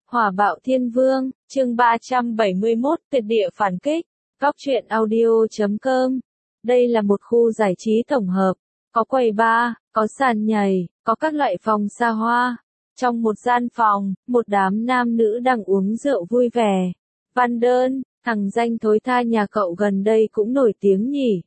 Hỏa bạo thiên vương, chương 371, tuyệt địa phản kích, góc truyện audio.com. Đây là một khu giải trí tổng hợp, có quầy bar, có sàn nhảy, có các loại phòng xa hoa. Trong một gian phòng, một đám nam nữ đang uống rượu vui vẻ. Văn Đơn, thằng danh thối tha nhà cậu gần đây cũng nổi tiếng nhỉ.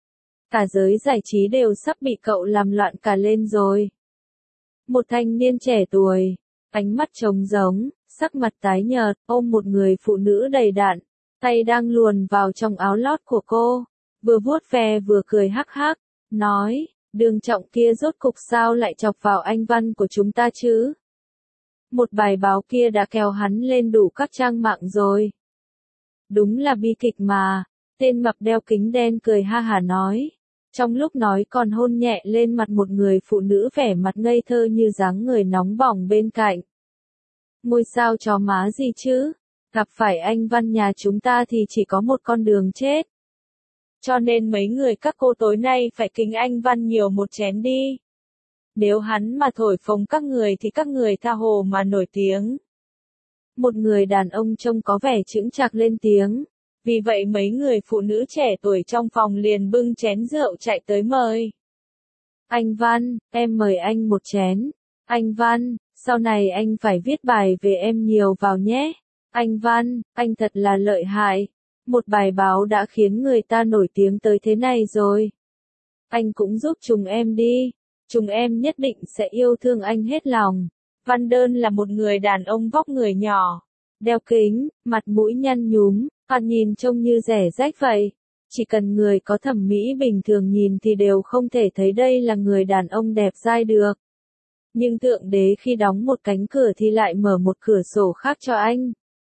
Cả giới giải trí đều sắp bị cậu làm loạn cả lên rồi. Một thanh niên trẻ tuổi, ánh mắt trống rỗng, sắc mặt tái nhợt, ôm một người phụ nữ đầy đặn, tay đang luồn vào trong áo lót của cô, vừa vuốt ve vừa cười hắc hắc, nói, Đường Trọng kia rốt cục sao lại chọc vào anh Văn của chúng ta chứ? Một bài báo kia đã kéo hắn lên đủ các trang mạng rồi. Đúng là bi kịch mà, tên mập đeo kính đen cười ha hả nói. Trong lúc nói còn hôn nhẹ lên mặt một người phụ nữ vẻ mặt ngây thơ như dáng người nóng bỏng bên cạnh. Ngôi sao chó má gì chứ? Gặp phải anh Văn nhà chúng ta thì chỉ có một con đường chết. Cho nên mấy người các cô tối nay phải kính anh Văn nhiều một chén đi. Nếu hắn mà thổi phồng các người thì các người tha hồ mà nổi tiếng. Một người đàn ông trông có vẻ chững chạc lên tiếng. Vì vậy mấy người phụ nữ trẻ tuổi trong phòng liền bưng chén rượu chạy tới mời. Anh Văn, em mời anh một chén. Anh Văn, sau này anh phải viết bài về em nhiều vào nhé. Anh Văn, anh thật là lợi hại. Một bài báo đã khiến người ta nổi tiếng tới thế này rồi. Anh cũng giúp chúng em đi. Chúng em nhất định sẽ yêu thương anh hết lòng. Văn Đơn là một người đàn ông vóc người nhỏ, đeo kính, mặt mũi nhăn nhúm, thoạt nhìn trông như rẻ rách vậy. Chỉ cần người có thẩm mỹ bình thường nhìn thì đều không thể thấy đây là người đàn ông đẹp dai được. Nhưng Thượng Đế khi đóng một cánh cửa thì lại mở một cửa sổ khác cho anh.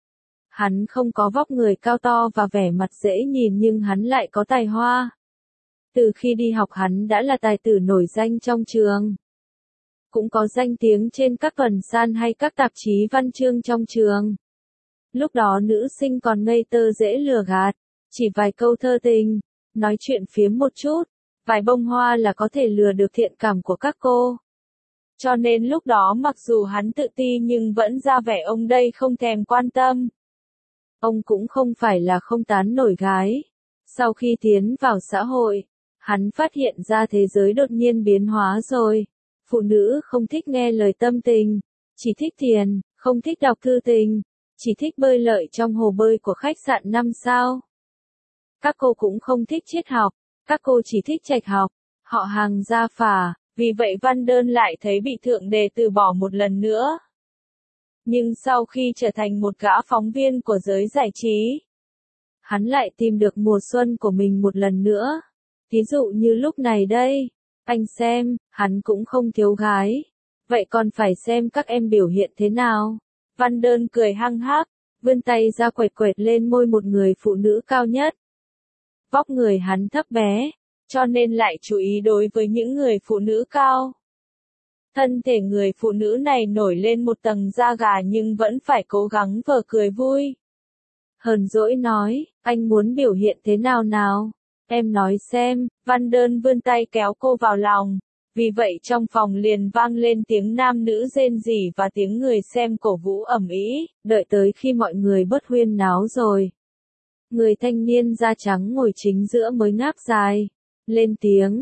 Hắn không có vóc người cao to và vẻ mặt dễ nhìn nhưng hắn lại có tài hoa. Từ khi đi học hắn đã là tài tử nổi danh trong trường. Cũng có danh tiếng trên các tuần san hay các tạp chí văn chương trong trường. Lúc đó nữ sinh còn ngây thơ dễ lừa gạt, chỉ vài câu thơ tình, nói chuyện phiếm một chút, vài bông hoa là có thể lừa được thiện cảm của các cô. Cho nên lúc đó mặc dù hắn tự ti nhưng vẫn ra vẻ ông đây không thèm quan tâm. Ông cũng không phải là không tán nổi gái. Sau khi tiến vào xã hội, hắn phát hiện ra thế giới đột nhiên biến hóa rồi. Phụ nữ không thích nghe lời tâm tình, chỉ thích tiền, không thích đọc thư tình, chỉ thích bơi lội trong hồ bơi của khách sạn 5 sao. Các cô cũng không thích triết học, các cô chỉ thích trạch học, họ hàng gia phả, vì vậy Văn Đơn lại thấy bị Thượng Đế từ bỏ một lần nữa. Nhưng sau khi trở thành một gã phóng viên của giới giải trí, hắn lại tìm được mùa xuân của mình một lần nữa. Ví dụ như lúc này đây, anh xem, hắn cũng không thiếu gái. Vậy còn phải xem các em biểu hiện thế nào. Văn Đơn cười hăng hắc, vươn tay ra quệt quệt lên môi một người phụ nữ cao nhất. Vóc người hắn thấp bé, cho nên lại chú ý đối với những người phụ nữ cao. Thân thể người phụ nữ này nổi lên một tầng da gà nhưng vẫn phải cố gắng vờ cười vui. Hờn dỗi nói, anh muốn biểu hiện thế nào nào? Em nói xem. Văn Đơn vươn tay kéo cô vào lòng. Vì vậy trong phòng liền vang lên tiếng nam nữ rên rỉ và tiếng người xem cổ vũ ầm ĩ. Đợi tới khi mọi người bớt huyên náo rồi, người thanh niên da trắng ngồi chính giữa mới ngáp dài, lên tiếng,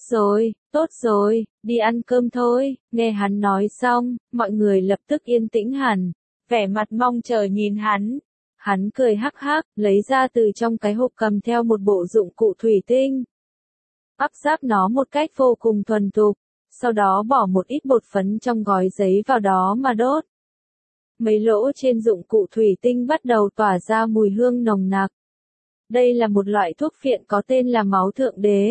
tốt rồi, đi ăn cơm thôi. Nghe hắn nói xong, mọi người lập tức yên tĩnh hẳn, vẻ mặt mong chờ nhìn hắn. Hắn cười hắc hắc, lấy ra từ trong cái hộp cầm theo một bộ dụng cụ thủy tinh. Ắp ráp nó một cách vô cùng thuần thục, sau đó bỏ một ít bột phấn trong gói giấy vào đó mà đốt. Mấy lỗ trên dụng cụ thủy tinh bắt đầu tỏa ra mùi hương nồng nặc. Đây là một loại thuốc phiện có tên là máu Thượng Đế.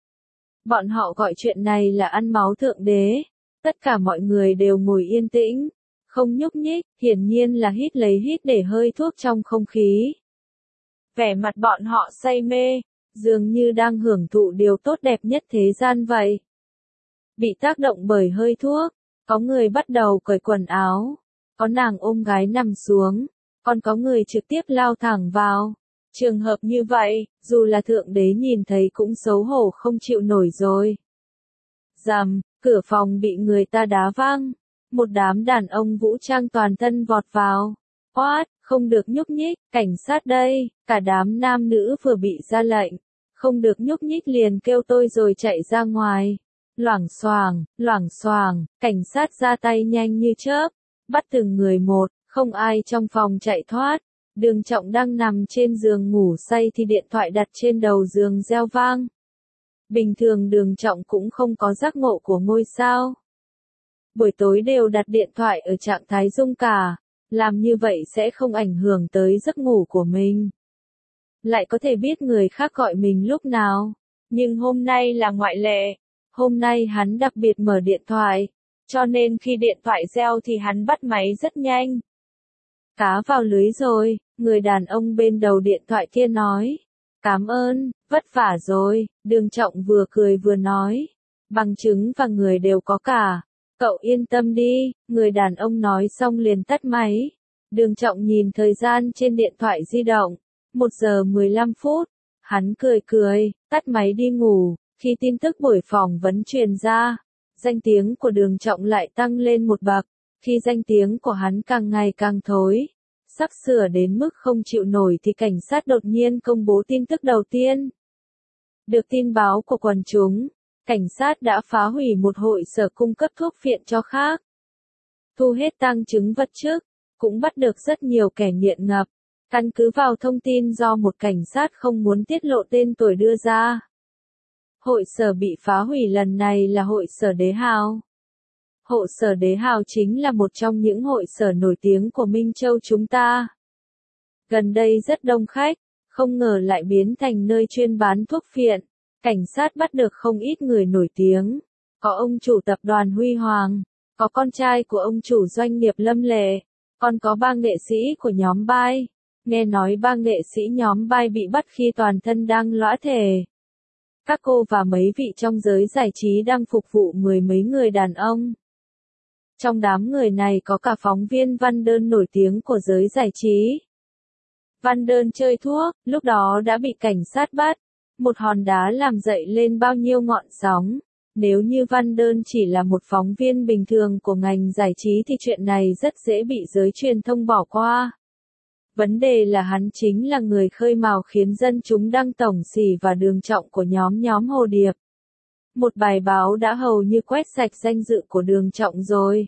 Bọn họ gọi chuyện này là ăn máu Thượng Đế. Tất cả mọi người đều ngồi yên tĩnh, không nhúc nhích, hiển nhiên là hít lấy hít để hơi thuốc trong không khí. Vẻ mặt bọn họ say mê, dường như đang hưởng thụ điều tốt đẹp nhất thế gian vậy. Bị tác động bởi hơi thuốc, có người bắt đầu cởi quần áo, có nàng ôm gái nằm xuống, còn có người trực tiếp lao thẳng vào. Trường hợp như vậy, dù là Thượng Đế nhìn thấy cũng xấu hổ không chịu nổi rồi. Rầm, cửa phòng bị người ta đá văng. Một đám đàn ông vũ trang toàn thân vọt vào. What, không được nhúc nhích, cảnh sát đây, cả đám nam nữ vừa bị ra lệnh. Không được nhúc nhích liền kêu tôi rồi chạy ra ngoài. Loảng xoảng, cảnh sát ra tay nhanh như chớp, bắt từng người một, không ai trong phòng chạy thoát. Đường Trọng đang nằm trên giường ngủ say thì điện thoại đặt trên đầu giường reo vang. Bình thường Đường Trọng cũng không có giác ngộ của ngôi sao. Buổi tối đều đặt điện thoại ở trạng thái rung cả, làm như vậy sẽ không ảnh hưởng tới giấc ngủ của mình. Lại có thể biết người khác gọi mình lúc nào, nhưng hôm nay là ngoại lệ. Hôm nay hắn đặc biệt mở điện thoại, cho nên khi điện thoại reo thì hắn bắt máy rất nhanh. Cá vào lưới rồi, người đàn ông bên đầu điện thoại kia nói. Cảm ơn, vất vả rồi, Đường Trọng vừa cười vừa nói. Bằng chứng và người đều có cả. Cậu yên tâm đi, người đàn ông nói xong liền tắt máy. Đường Trọng nhìn thời gian trên điện thoại di động. 1 giờ 15 phút. Hắn cười, tắt máy đi ngủ. Khi tin tức buổi phỏng vấn truyền ra, danh tiếng của Đường Trọng lại tăng lên một bậc. Khi danh tiếng của hắn càng ngày càng thối, sắp sửa đến mức không chịu nổi thì cảnh sát đột nhiên công bố tin tức đầu tiên. Được tin báo của quần chúng, cảnh sát đã phá hủy một hội sở cung cấp thuốc phiện cho khác. Thu hết tang chứng vật chứng, cũng bắt được rất nhiều kẻ nghiện ngập. Căn cứ vào thông tin do một cảnh sát không muốn tiết lộ tên tuổi đưa ra. Hội sở bị phá hủy lần này là hội sở Đế Hào. Hội sở Đế Hào chính là một trong những hội sở nổi tiếng của Minh Châu chúng ta. Gần đây rất đông khách, không ngờ lại biến thành nơi chuyên bán thuốc phiện. Cảnh sát bắt được không ít người nổi tiếng. Có ông chủ tập đoàn Huy Hoàng, có con trai của ông chủ doanh nghiệp Lâm Lệ, còn có 3 nghệ sĩ của nhóm Bai. Nghe nói 3 nghệ sĩ nhóm Bai bị bắt khi toàn thân đang lõa thể. Các cô và mấy vị trong giới giải trí đang phục vụ mười mấy người đàn ông. Trong đám người này có cả phóng viên Văn Đơn nổi tiếng của giới giải trí. Văn Đơn chơi thuốc, lúc đó đã bị cảnh sát bắt. Một hòn đá làm dậy lên bao nhiêu ngọn sóng. Nếu như Văn Đơn chỉ là một phóng viên bình thường của ngành giải trí thì chuyện này rất dễ bị giới truyền thông bỏ qua. Vấn đề là hắn chính là người khơi mào khiến dân chúng đăng tổng xỉ và Đường Trọng của nhóm Hồ Điệp. Một bài báo đã hầu như quét sạch danh dự của Đường Trọng rồi.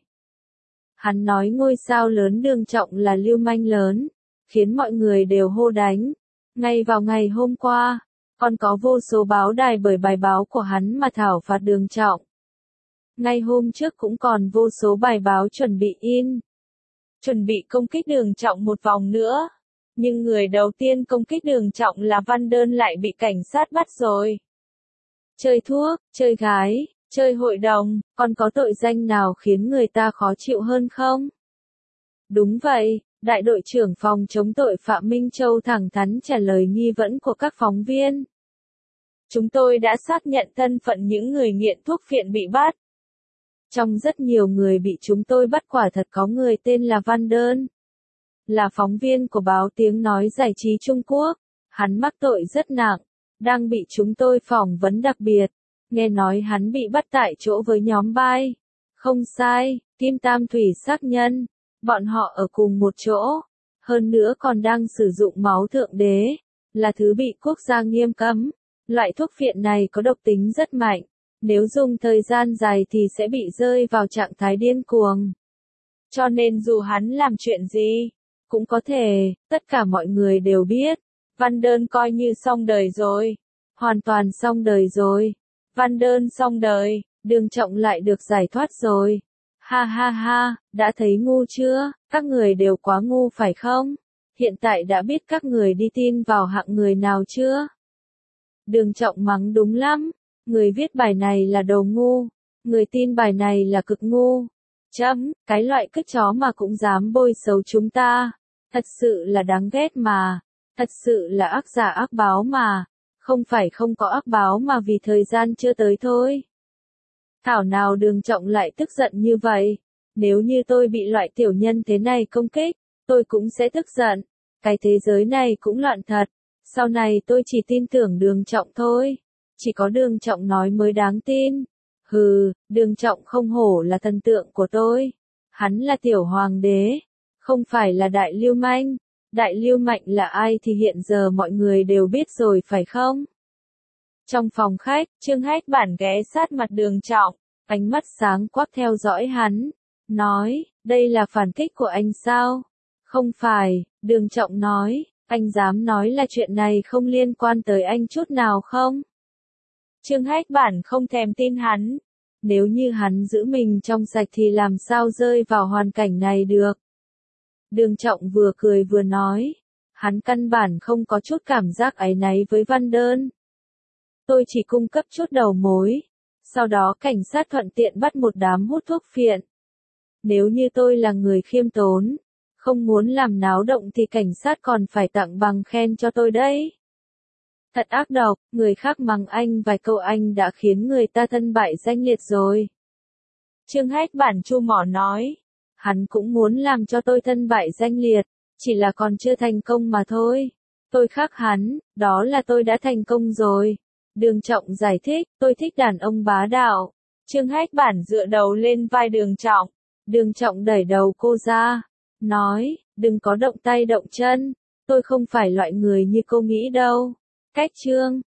Hắn nói ngôi sao lớn Đường Trọng là lưu manh lớn, khiến mọi người đều hô đánh. Ngay vào ngày hôm qua, còn có vô số báo đài bởi bài báo của hắn mà thảo phạt Đường Trọng. Ngay hôm trước cũng còn vô số bài báo chuẩn bị in. Chuẩn bị công kích Đường Trọng một vòng nữa. Nhưng người đầu tiên công kích Đường Trọng là Văn Đơn lại bị cảnh sát bắt rồi. Chơi thuốc, chơi gái, chơi hội đồng, còn có tội danh nào khiến người ta khó chịu hơn không? Đúng vậy, đại đội trưởng phòng chống tội phạm Minh Châu thẳng thắn trả lời nghi vấn của các phóng viên. Chúng tôi đã xác nhận thân phận những người nghiện thuốc phiện bị bắt. Trong rất nhiều người bị chúng tôi bắt quả thật có người tên là Văn Đơn. Là phóng viên của báo Tiếng Nói Giải Trí Trung Quốc. Hắn mắc tội rất nặng, đang bị chúng tôi phỏng vấn đặc biệt. Nghe nói hắn bị bắt tại chỗ với nhóm Bai. Không sai, Kim Tam Thủy xác nhân. Bọn họ ở cùng một chỗ. Hơn nữa còn đang sử dụng máu thượng đế. Là thứ bị quốc gia nghiêm cấm. Loại thuốc phiện này có độc tính rất mạnh. Nếu dùng thời gian dài thì sẽ bị rơi vào trạng thái điên cuồng. Cho nên dù hắn làm chuyện gì, cũng có thể, tất cả mọi người đều biết. Văn Đơn coi như xong đời rồi. Hoàn toàn xong đời rồi. Văn Đơn xong đời, Đường Trọng lại được giải thoát rồi. Ha ha ha, đã thấy ngu chưa? Các người đều quá ngu phải không? Hiện tại đã biết các người đi tin vào hạng người nào chưa? Đường Trọng mắng đúng lắm. Người viết bài này là đồ ngu. Người tin bài này là cực ngu. Cái loại cứt chó mà cũng dám bôi xấu chúng ta. Thật sự là đáng ghét mà. Thật sự là ác giả ác báo mà. Không phải không có ác báo mà vì thời gian chưa tới thôi. Thảo nào Đường Trọng lại tức giận như vậy. Nếu như tôi bị loại tiểu nhân thế này công kích, tôi cũng sẽ tức giận. Cái thế giới này cũng loạn thật. Sau này tôi chỉ tin tưởng Đường Trọng thôi. Chỉ có Đường Trọng nói mới đáng tin. Hừ, Đường Trọng không hổ là thần tượng của tôi. Hắn là tiểu hoàng đế, không phải là đại lưu manh. Đại lưu manh là ai thì hiện giờ mọi người đều biết rồi phải không? Trong phòng khách, Trương Hách Bản ghé sát mặt Đường Trọng, ánh mắt sáng quắc theo dõi hắn, nói, đây là phản kích của anh sao? Không phải, Đường Trọng nói, anh dám nói là chuyện này không liên quan tới anh chút nào không? Trương Hách Bản không thèm tin hắn. Nếu như hắn giữ mình trong sạch thì làm sao rơi vào hoàn cảnh này được? Đường Trọng vừa cười vừa nói, hắn căn bản không có chút cảm giác áy náy với Văn Đơn. Tôi chỉ cung cấp chút đầu mối, sau đó cảnh sát thuận tiện bắt một đám hút thuốc phiện. Nếu như tôi là người khiêm tốn, không muốn làm náo động thì cảnh sát còn phải tặng bằng khen cho tôi đấy. Thật ác độc, người khác mắng anh vài câu anh đã khiến người ta thân bại danh liệt rồi. Trương Hách Bản chu mỏ nói, hắn cũng muốn làm cho tôi thân bại danh liệt, chỉ là còn chưa thành công mà thôi. Tôi khác hắn, đó là tôi đã thành công rồi. Đường Trọng giải thích, tôi thích đàn ông bá đạo. Trương Hách Bản dựa đầu lên vai Đường Trọng. Đường Trọng đẩy đầu cô ra, nói, đừng có động tay động chân, tôi không phải loại người như cô nghĩ đâu. Cách chương